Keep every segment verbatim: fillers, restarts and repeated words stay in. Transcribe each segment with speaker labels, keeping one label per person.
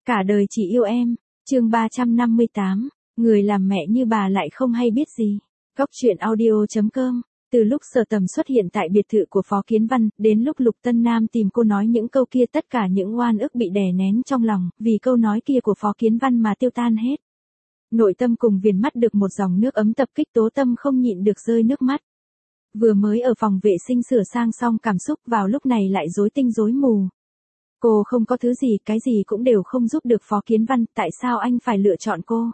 Speaker 1: Cả đời chỉ yêu em, chương ba trăm năm mươi tám, người làm mẹ như bà lại không hay biết gì. Góc truyện audio.com. Từ lúc Sở Tầm xuất hiện tại biệt thự của Phó Kiến Văn, đến lúc Lục Tân Nam tìm cô nói những câu kia, tất cả những oan ức bị đè nén trong lòng, vì câu nói kia của Phó Kiến Văn mà tiêu tan hết. Nội tâm cùng viền mắt được một dòng nước ấm tập kích, Tố Tâm không nhịn được rơi nước mắt. Vừa mới ở phòng vệ sinh sửa sang xong cảm xúc, vào lúc này lại rối tinh rối mù. Cô không có thứ gì, cái gì cũng đều không giúp được Phó Kiến Văn, tại sao anh phải lựa chọn cô?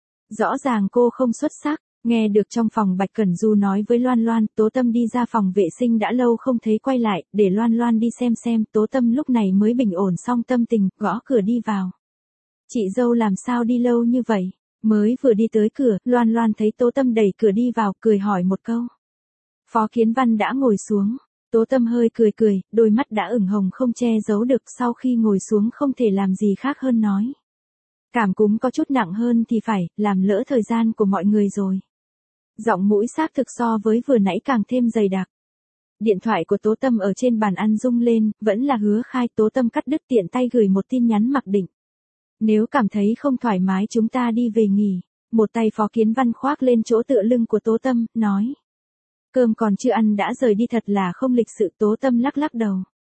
Speaker 1: Rõ ràng cô không xuất sắc. Nghe được trong phòng Bạch Cẩn Du nói với Loan Loan, Tố Tâm đi ra phòng vệ sinh đã lâu không thấy quay lại, để Loan Loan đi xem xem, Tố Tâm lúc này mới bình ổn xong tâm tình, gõ cửa đi vào. Chị dâu làm sao đi lâu như vậy? Mới vừa đi tới cửa, Loan Loan thấy Tố Tâm đẩy cửa đi vào, cười hỏi một câu. Phó Kiến Văn đã ngồi xuống, Tố Tâm hơi cười cười, đôi mắt đã ửng hồng không che giấu được, sau khi ngồi xuống không thể làm gì khác hơn nói. Cảm cúm có chút nặng hơn thì phải, làm lỡ thời gian của mọi người rồi. Giọng mũi xác thực so với vừa nãy càng thêm dày đặc. Điện thoại của Tố Tâm ở trên bàn ăn rung lên, vẫn là Hứa Khai. Tố Tâm cắt đứt, tiện tay gửi một tin nhắn mặc định. Nếu cảm thấy không thoải mái chúng ta đi về nghỉ. Một tay Phó Kiến Văn khoác lên chỗ tựa lưng của Tố Tâm, nói. Cơm còn chưa ăn đã rời đi, thật là không lịch sự. Tố Tâm lắc lắc đầu.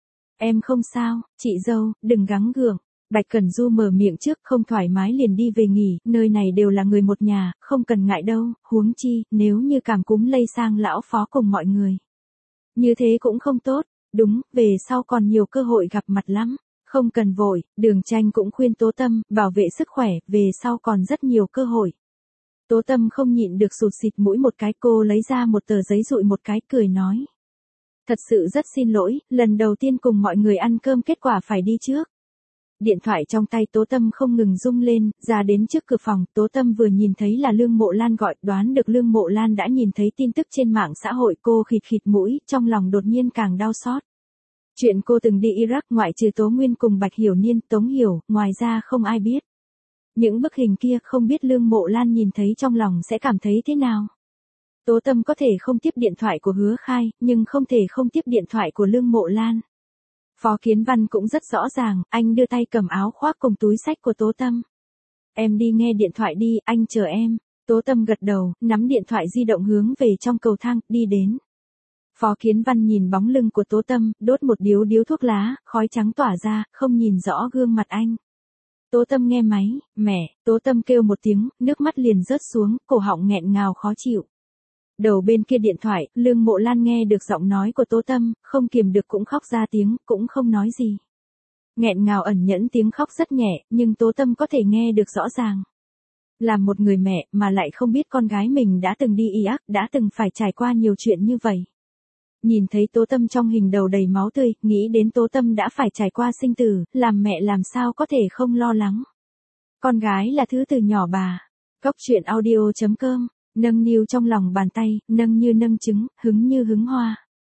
Speaker 1: Em không sao, chị dâu, đừng gắng gượng. Bạch Cẩn Du mở miệng trước, không thoải mái liền đi về nghỉ, nơi này đều là người một nhà, không cần ngại đâu, huống chi, nếu như cảm cúm lây sang lão Phó cùng mọi người. Như thế cũng không tốt, đúng, về sau còn nhiều cơ hội gặp mặt lắm, không cần vội. Đường Tranh cũng khuyên Tố Tâm, bảo vệ sức khỏe, về sau còn rất nhiều cơ hội. Tố Tâm không nhịn được sụt xịt mũi một cái, cô lấy ra một tờ giấy dụi một cái, cười nói. Thật sự rất xin lỗi, lần đầu tiên cùng mọi người ăn cơm kết quả phải đi trước. Điện thoại trong tay Tố Tâm không ngừng rung lên, ra đến trước cửa phòng, Tố Tâm vừa nhìn thấy là Lương Mộ Lan gọi, đoán được Lương Mộ Lan đã nhìn thấy tin tức trên mạng xã hội, cô khịt khịt mũi, trong lòng đột nhiên càng đau xót. Chuyện cô từng đi Iraq, ngoại trừ Tố Nguyên cùng Bạch Hiểu Niên, Tống Hiểu, ngoài ra không ai biết. Những bức hình kia không biết Lương Mộ Lan nhìn thấy trong lòng sẽ cảm thấy thế nào. Tố Tâm có thể không tiếp điện thoại của Hứa Khai, nhưng không thể không tiếp điện thoại của Lương Mộ Lan. Phó Kiến Văn cũng rất rõ ràng, anh đưa tay cầm áo khoác cùng túi xách của Tố Tâm. Em đi nghe điện thoại đi, anh chờ em. Tố Tâm gật đầu, nắm điện thoại di động hướng về trong cầu thang, đi đến. Phó Kiến Văn nhìn bóng lưng của Tố Tâm, đốt một điếu điếu thuốc lá, khói trắng tỏa ra, không nhìn rõ gương mặt anh. Tố Tâm nghe máy, mẹ, Tố Tâm kêu một tiếng, nước mắt liền rớt xuống, cổ họng nghẹn ngào khó chịu. Đầu bên kia điện thoại, Lương Mộ Lan nghe được giọng nói của Tố Tâm, không kiềm được cũng khóc ra tiếng, cũng không nói gì. Nghẹn ngào ẩn nhẫn tiếng khóc rất nhẹ, nhưng Tố Tâm có thể nghe được rõ ràng. Làm một người mẹ mà lại không biết con gái mình đã từng đi Iraq, đã từng phải trải qua nhiều chuyện như vậy. Nhìn thấy Tố Tâm trong hình đầu đầy máu tươi, nghĩ đến Tố Tâm đã phải trải qua sinh tử, làm mẹ làm sao có thể không lo lắng. Con gái là thứ từ nhỏ bà. Góc truyện audio.com. Nâng niu trong lòng bàn tay, nâng như nâng trứng, hứng như hứng hoa.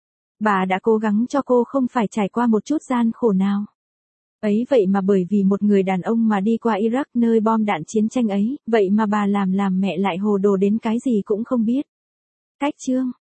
Speaker 1: Bà đã cố gắng cho cô không phải trải qua một chút gian khổ nào. Ấy vậy mà bởi vì một người đàn ông mà đi qua Iraq, nơi bom đạn chiến tranh ấy, vậy mà bà làm làm mẹ lại hồ đồ đến cái gì cũng không biết. Cách chương.